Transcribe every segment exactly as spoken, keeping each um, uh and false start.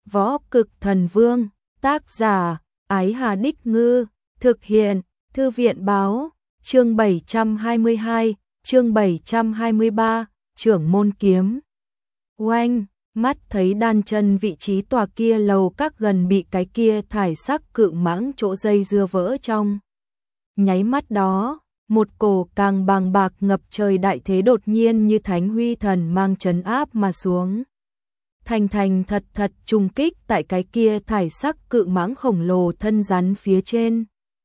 Võ Cực Thần Vương, tác giả, Ái Hà Đích Ngư, thực hiện, Thư viện báo, chương bảy trăm hai mươi hai, chương bảy trăm hai mươi ba, trưởng môn kiếm. Oanh, mắt thấy đan chân vị trí tòa kia lầu các gần bị cái kia thải sắc cự mãng chỗ dây dưa vỡ trong. Nháy mắt đó, một cổ càng bàng bạc ngập trời đại thế đột nhiên như thánh huy thần mang trấn áp mà xuống. Thành thành thật thật trùng kích tại cái kia thải sắc cự mãng khổng lồ thân rắn phía trên.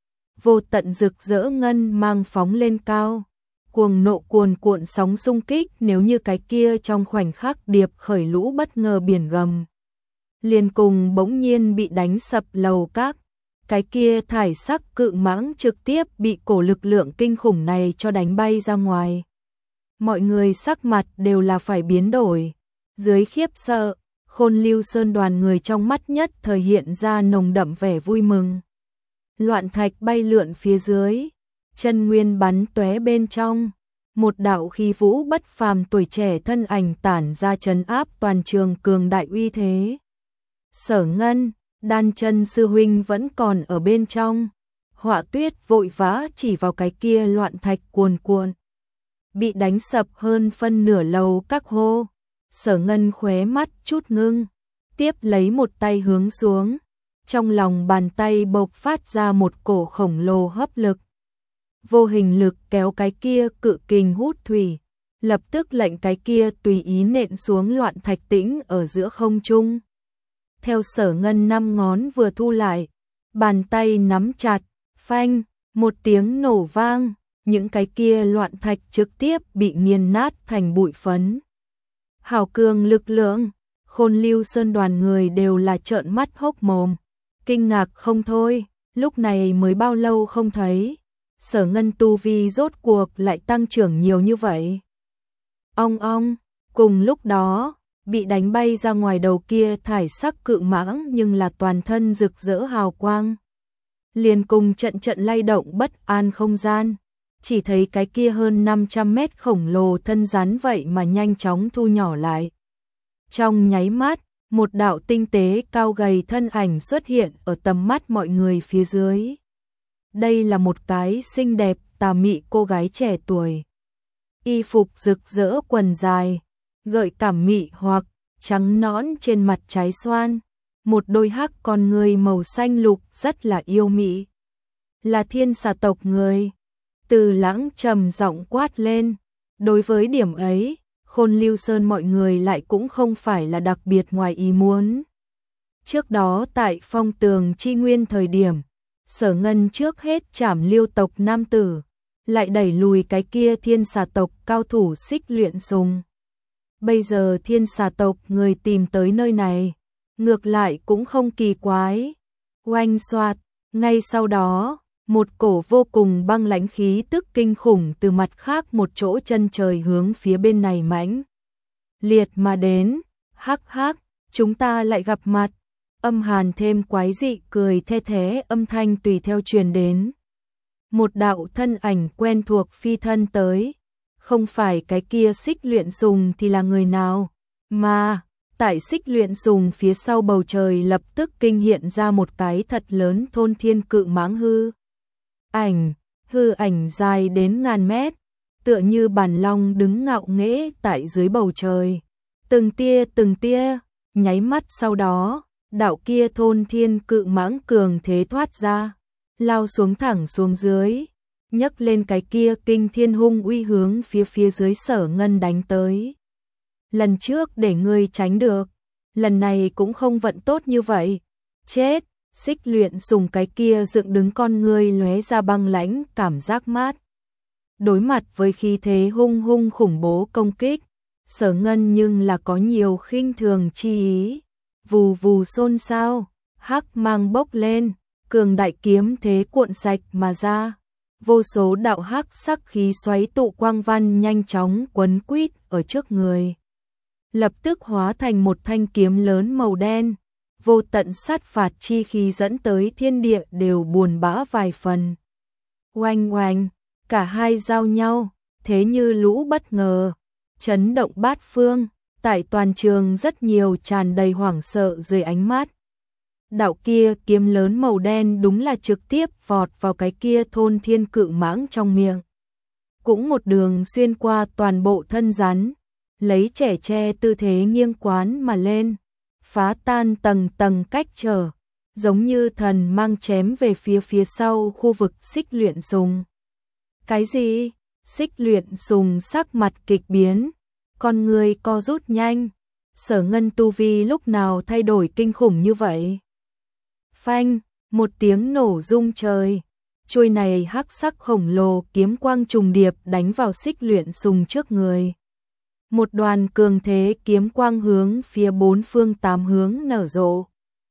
Vô tận rực rỡ ngân mang phóng lên cao, cuồng nộ cuồn cuộn sóng xung kích nếu như cái kia trong khoảnh khắc điệp khởi lũ bất ngờ biển gầm. Liền cùng bỗng nhiên bị đánh sập lầu các, cái kia thải sắc cự mãng trực tiếp bị cổ lực lượng kinh khủng này cho đánh bay ra ngoài. Mọi người sắc mặt đều là phải biến đổi, dưới khiếp sợ, Khôn Lưu Sơn đoàn người trong mắt nhất thời hiện ra nồng đậm vẻ vui mừng. Loạn thạch bay lượn phía dưới, chân nguyên bắn tóe bên trong, một đạo khí vũ bất phàm tuổi trẻ thân ảnh tản ra trấn áp toàn trường cường đại uy thế. Sở Ngân, Đan Chân sư huynh vẫn còn ở bên trong. Họa Tuyết vội vã chỉ vào cái kia loạn thạch cuồn cuộn, bị đánh sập hơn phân nửa lầu các hô. Sở Ngân khóe mắt chút ngưng, tiếp lấy một tay hướng xuống, trong lòng bàn tay bộc phát ra một cổ khổng lồ hấp lực. Vô hình lực kéo cái kia cự kình hút thủy, lập tức lệnh cái kia tùy ý nện xuống loạn thạch tĩnh ở giữa không trung. Theo Sở Ngân năm ngón vừa thu lại, bàn tay nắm chặt, phanh, một tiếng nổ vang, những cái kia loạn thạch trực tiếp bị nghiền nát thành bụi phấn. Hào cường lực lượng, Khôn Lưu Sơn đoàn người đều là trợn mắt hốc mồm, kinh ngạc không thôi, lúc này mới bao lâu không thấy, Sở Ngân tu vi rốt cuộc lại tăng trưởng nhiều như vậy. Ong ong, cùng lúc đó, bị đánh bay ra ngoài đầu kia thải sắc cự mãng nhưng là toàn thân rực rỡ hào quang. Liền cùng trận trận lay động bất an không gian, chỉ thấy cái kia hơn năm trăm mét khổng lồ thân rắn vậy mà nhanh chóng thu nhỏ lại. Trong nháy mắt, một đạo tinh tế cao gầy thân ảnh xuất hiện ở tầm mắt mọi người phía dưới. Đây là một cái xinh đẹp tà mị cô gái trẻ tuổi. Y phục rực rỡ quần dài, gợi cảm mị hoặc, trắng nõn trên mặt trái xoan. Một đôi hắc con người màu xanh lục rất là yêu mị. Là Thiên Xà tộc người. Từ Lãng trầm giọng quát lên. Đối với điểm ấy, Khôn Lưu Sơn mọi người lại cũng không phải là đặc biệt ngoài ý muốn. Trước đó tại Phong Tường Chi Nguyên thời điểm, Sở Ngân trước hết trảm Liêu tộc nam tử, lại đẩy lùi cái kia Thiên Xà tộc cao thủ Xích Luyện Sùng. Bây giờ Thiên Xà tộc người tìm tới nơi này, ngược lại cũng không kỳ quái. Oanh xoạt, ngay sau đó, một cổ vô cùng băng lãnh khí tức kinh khủng từ mặt khác một chỗ chân trời hướng phía bên này mãnh liệt mà đến. Hắc hắc, chúng ta lại gặp mặt. Âm hàn thêm quái dị cười the thé âm thanh tùy theo truyền đến. Một đạo thân ảnh quen thuộc phi thân tới, không phải cái kia Xích Luyện Sùng thì là người nào, mà tại Xích Luyện Sùng phía sau bầu trời lập tức kinh hiện ra một cái thật lớn thôn thiên cự mãng hư ảnh, hư ảnh dài đến ngàn mét, tựa như bản long đứng ngạo nghễ tại dưới bầu trời. Từng tia từng tia, nháy mắt sau đó, đạo kia thôn thiên cự mãng cường thế thoát ra, lao xuống thẳng xuống dưới, nhấc lên cái kia kinh thiên hung uy hướng phía phía dưới Sở Ngân đánh tới. Lần trước để ngươi tránh được, lần này cũng không vận tốt như vậy. Chết, Xích Luyện Sùng cái kia dựng đứng con ngươi lóe ra băng lãnh cảm giác mát. Đối mặt với khí thế hung hung khủng bố công kích, Sở Ngân nhưng là có nhiều khinh thường chi ý. Vù vù xôn xao, hắc mang bốc lên, cường đại kiếm thế cuộn sạch mà ra. Vô số đạo hắc sắc khí xoáy tụ quang văn nhanh chóng quấn quýt ở trước người, lập tức hóa thành một thanh kiếm lớn màu đen. Vô tận sát phạt chi khí dẫn tới thiên địa đều buồn bã vài phần. Oanh oanh, cả hai giao nhau, thế như lũ bất ngờ, chấn động bát phương. Tại toàn trường rất nhiều tràn đầy hoảng sợ dưới ánh mắt. Đạo kia kiếm lớn màu đen đúng là trực tiếp vọt vào cái kia thôn thiên cự mãng trong miệng. Cũng một đường xuyên qua toàn bộ thân rắn, lấy trẻ tre tư thế nghiêng quán mà lên, phá tan tầng tầng cách trở, giống như thần mang chém về phía phía sau khu vực Xích Luyện Sùng. Cái gì? Xích Luyện Sùng sắc mặt kịch biến, con người co rút nhanh. Sở Ngân tu vi lúc nào thay đổi kinh khủng như vậy? Phanh, một tiếng nổ rung trời. Chuôi này hắc sắc khổng lồ kiếm quang trùng điệp đánh vào Xích Luyện Sùng trước người. Một đoàn cường thế kiếm quang hướng phía bốn phương tám hướng nở rộ.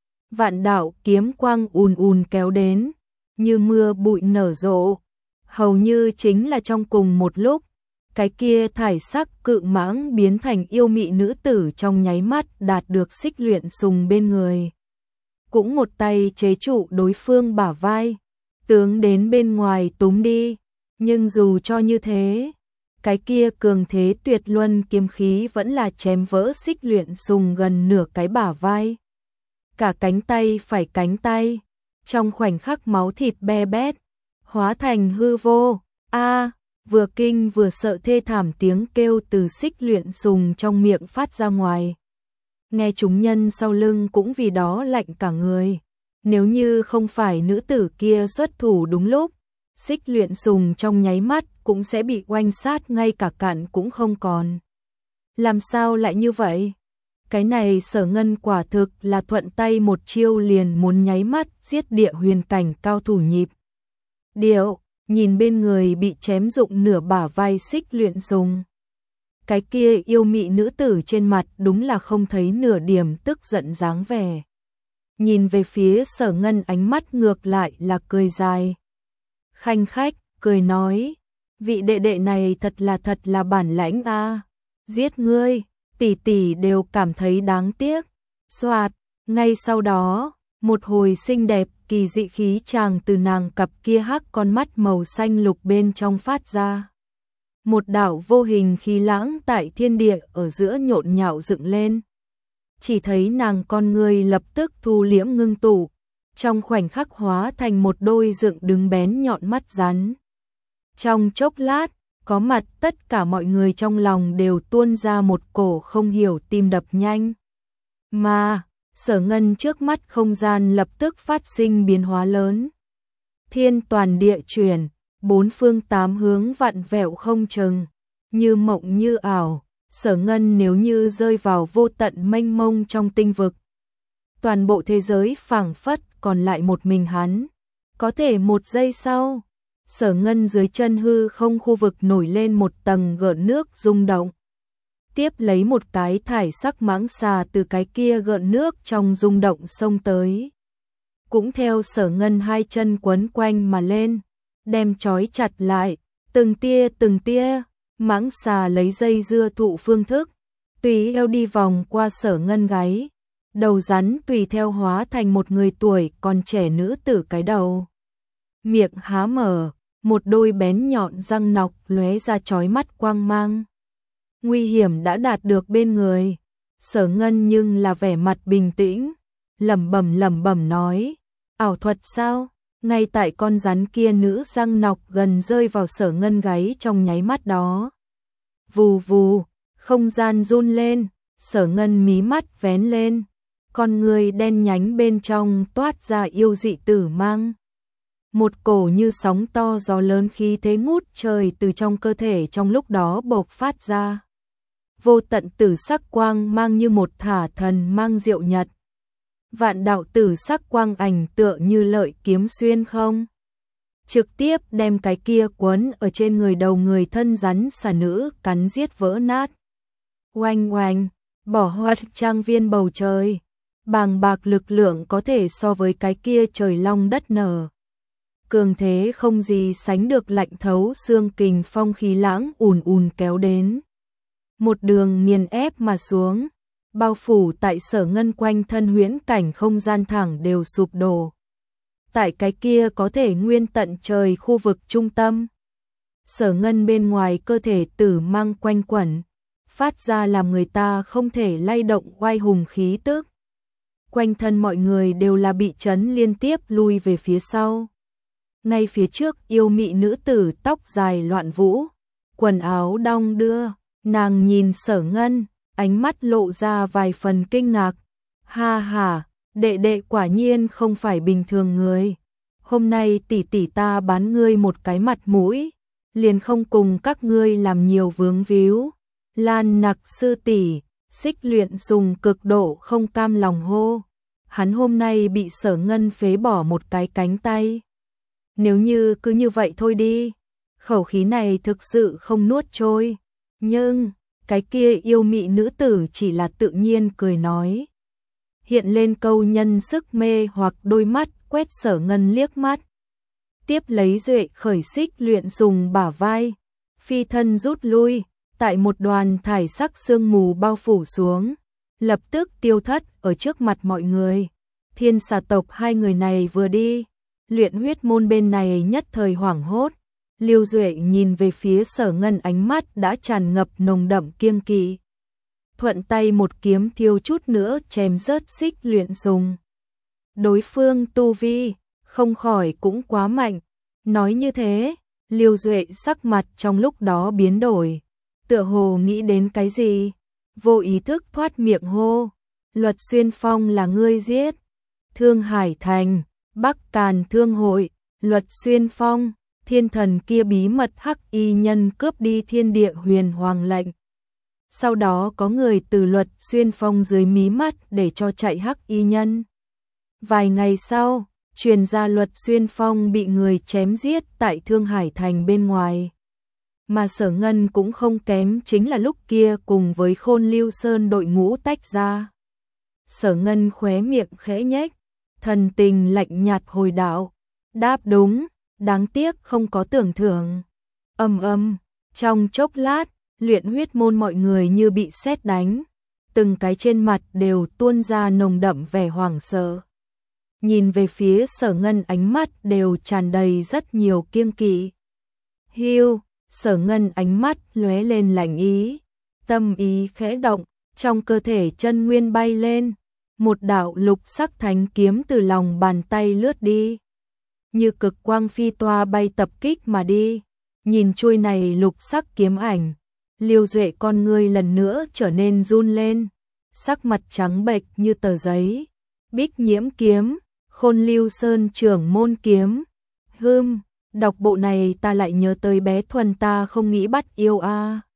Vạn đạo kiếm quang ùn ùn kéo đến, như mưa bụi nở rộ. Hầu như chính là trong cùng một lúc, cái kia thải sắc cự mãng biến thành yêu mị nữ tử trong nháy mắt đạt được Xích Luyện Sùng bên người. Cũng một tay chế trụ đối phương bả vai, tướng đến bên ngoài túm đi. Nhưng dù cho như thế, cái kia cường thế tuyệt luân kiếm khí vẫn là chém vỡ Xích Luyện Sùng gần nửa cái bả vai. Cả cánh tay phải cánh tay, trong khoảnh khắc máu thịt be bét, hóa thành hư vô. A, vừa kinh vừa sợ thê thảm tiếng kêu từ Xích Luyện Sùng trong miệng phát ra ngoài. Nghe chúng nhân sau lưng cũng vì đó lạnh cả người. Nếu như không phải nữ tử kia xuất thủ đúng lúc, Xích Luyện Sùng trong nháy mắt cũng sẽ bị oanh sát ngay cả cạn cũng không còn. Làm sao lại như vậy? Cái này Sở Ngân quả thực là thuận tay một chiêu liền muốn nháy mắt giết địa huyền cảnh cao thủ nhịp điệu, nhìn bên người bị chém rụng nửa bả vai Xích Luyện Sùng. Cái kia yêu mị nữ tử trên mặt đúng là không thấy nửa điểm tức giận dáng vẻ. Nhìn về phía Sở Ngân ánh mắt ngược lại là cười dài. Khanh khách, cười nói, vị đệ đệ này thật là thật là bản lãnh a, giết ngươi, tỷ tỷ đều cảm thấy đáng tiếc. Soạt, ngay sau đó, một hồi xinh đẹp kỳ dị khí chàng từ nàng cặp kia hắc con mắt màu xanh lục bên trong phát ra. Một đạo vô hình khí lãng tại thiên địa ở giữa nhộn nhạo dựng lên. Chỉ thấy nàng con người lập tức thu liễm ngưng tụ, trong khoảnh khắc hóa thành một đôi dựng đứng bén nhọn mắt rắn. Trong chốc lát, có mặt tất cả mọi người trong lòng đều tuôn ra một cổ không hiểu tim đập nhanh. Mà, Sở Ngân trước mắt không gian lập tức phát sinh biến hóa lớn. Thiên toàn địa chuyển, bốn phương tám hướng vặn vẹo không chừng, như mộng như ảo. Sở Ngân nếu như rơi vào vô tận mênh mông trong tinh vực. Toàn bộ thế giới phảng phất còn lại một mình hắn. Có thể một giây sau, Sở Ngân dưới chân hư không khu vực nổi lên một tầng gợn nước rung động. Tiếp lấy một cái thải sắc mãng xà từ cái kia gợn nước trong rung động xông tới. Cũng theo Sở Ngân hai chân quấn quanh mà lên, đem trói chặt lại, từng tia từng tia. Mãng xà lấy dây dưa thụ phương thức, tùy eo đi vòng qua Sở Ngân gáy. Đầu rắn tùy theo hóa thành một người tuổi còn trẻ nữ tử cái đầu. Miệng há mở, một đôi bén nhọn răng nọc lóe ra chói mắt quang mang. Nguy hiểm đã đạt được bên người. Sở Ngân nhưng là vẻ mặt bình tĩnh, lẩm bẩm lẩm bẩm nói, ảo thuật sao? Ngay tại con rắn kia nữ răng nọc gần rơi vào Sở Ngân gáy trong nháy mắt đó. Vù vù, không gian run lên, Sở Ngân mí mắt vén lên, con người đen nhánh bên trong toát ra yêu dị tử mang. Một cổ như sóng to gió lớn khí thế ngút trời từ trong cơ thể trong lúc đó bộc phát ra. Vô tận tử sắc quang mang như một thả thần mang diệu nhật. Vạn đạo tử sắc quang ảnh tựa như lợi kiếm xuyên không. Trực tiếp đem cái kia quấn ở trên người đầu người thân rắn xà nữ cắn giết vỡ nát. Oanh oanh, bỏ hoắt trang viên bầu trời. Bàng bạc lực lượng có thể so với cái kia trời long đất nở. Cường thế không gì sánh được lạnh thấu xương kình phong khí lãng ùn ùn kéo đến. Một đường nghiền ép mà xuống, bao phủ tại Sở Ngân quanh thân huyễn cảnh không gian thẳng đều sụp đổ. Tại cái kia có thể nguyên tận trời khu vực trung tâm. Sở Ngân bên ngoài cơ thể tử mang quanh quẩn, phát ra làm người ta không thể lay động oai hùng khí tức. Quanh thân mọi người đều là bị chấn liên tiếp lui về phía sau. Ngay phía trước yêu mị nữ tử tóc dài loạn vũ, quần áo đong đưa, nàng nhìn Sở Ngân, ánh mắt lộ ra vài phần kinh ngạc. Ha ha, đệ đệ quả nhiên không phải bình thường người. Hôm nay tỷ tỷ ta bán ngươi một cái mặt mũi, liền không cùng các ngươi làm nhiều vướng víu. Lan Nặc sư tỷ, Xích Luyện dùng cực độ không cam lòng hô. Hắn hôm nay bị Sở Ngân phế bỏ một cái cánh tay. Nếu như cứ như vậy thôi đi, khẩu khí này thực sự không nuốt trôi. Nhưng, cái kia yêu mị nữ tử chỉ là tự nhiên cười nói. Hiện lên câu nhân sức mê hoặc đôi mắt quét Sở Ngân liếc mắt. Tiếp lấy duệ khởi Xích Luyện dùng bả vai, phi thân rút lui, tại một đoàn thải sắc sương mù bao phủ xuống, lập tức tiêu thất ở trước mặt mọi người. Thiên xà tộc hai người này vừa đi, luyện huyết môn bên này nhất thời hoảng hốt. Lưu Duệ nhìn về phía Sở Ngân, ánh mắt đã tràn ngập nồng đậm kiêng kỵ. Thuận tay một kiếm thiêu chút nữa chém rớt Xích Luyện dùng. Đối phương tu vi, không khỏi cũng quá mạnh. Nói như thế, Lưu Duệ sắc mặt trong lúc đó biến đổi. Tựa hồ nghĩ đến cái gì, vô ý thức thoát miệng hô. Luật Xuyên Phong là ngươi giết. Thương Hải Thành, Bắc Càn Thương Hội, Luật Xuyên Phong, thiên thần kia bí mật hắc y nhân cướp đi thiên địa huyền hoàng lệnh. Sau đó có người từ Luật Xuyên Phong dưới mí mắt để cho chạy hắc y nhân. Vài ngày sau, truyền ra Luật Xuyên Phong bị người chém giết tại Thương Hải Thành bên ngoài. Mà Sở Ngân cũng không kém, chính là lúc kia cùng với Khôn Lưu Sơn đội ngũ tách ra. Sở Ngân khóe miệng khẽ nhếch, thần tình lạnh nhạt hồi đạo, đáp đúng, đáng tiếc không có tưởng thưởng. Ầm ầm, trong chốc lát, luyện huyết môn mọi người như bị sét đánh, từng cái trên mặt đều tuôn ra nồng đậm vẻ hoảng sợ. Nhìn về phía Sở Ngân, ánh mắt đều tràn đầy rất nhiều kiêng kỵ. Hiu, Sở Ngân ánh mắt lóe lên lạnh ý, tâm ý khẽ động, trong cơ thể chân nguyên bay lên, một đạo lục sắc thánh kiếm từ lòng bàn tay lướt đi, như cực quang phi toa bay tập kích mà đi. Nhìn chuôi này lục sắc kiếm ảnh, Lưu Duệ con ngươi lần nữa trở nên run lên, sắc mặt trắng bệch như tờ giấy. Bích Nhiễm kiếm, Khôn Lưu Sơn trưởng môn kiếm. Hừm, đọc bộ này ta lại nhớ tới bé Thuần, ta không nghĩ bắt yêu a. À.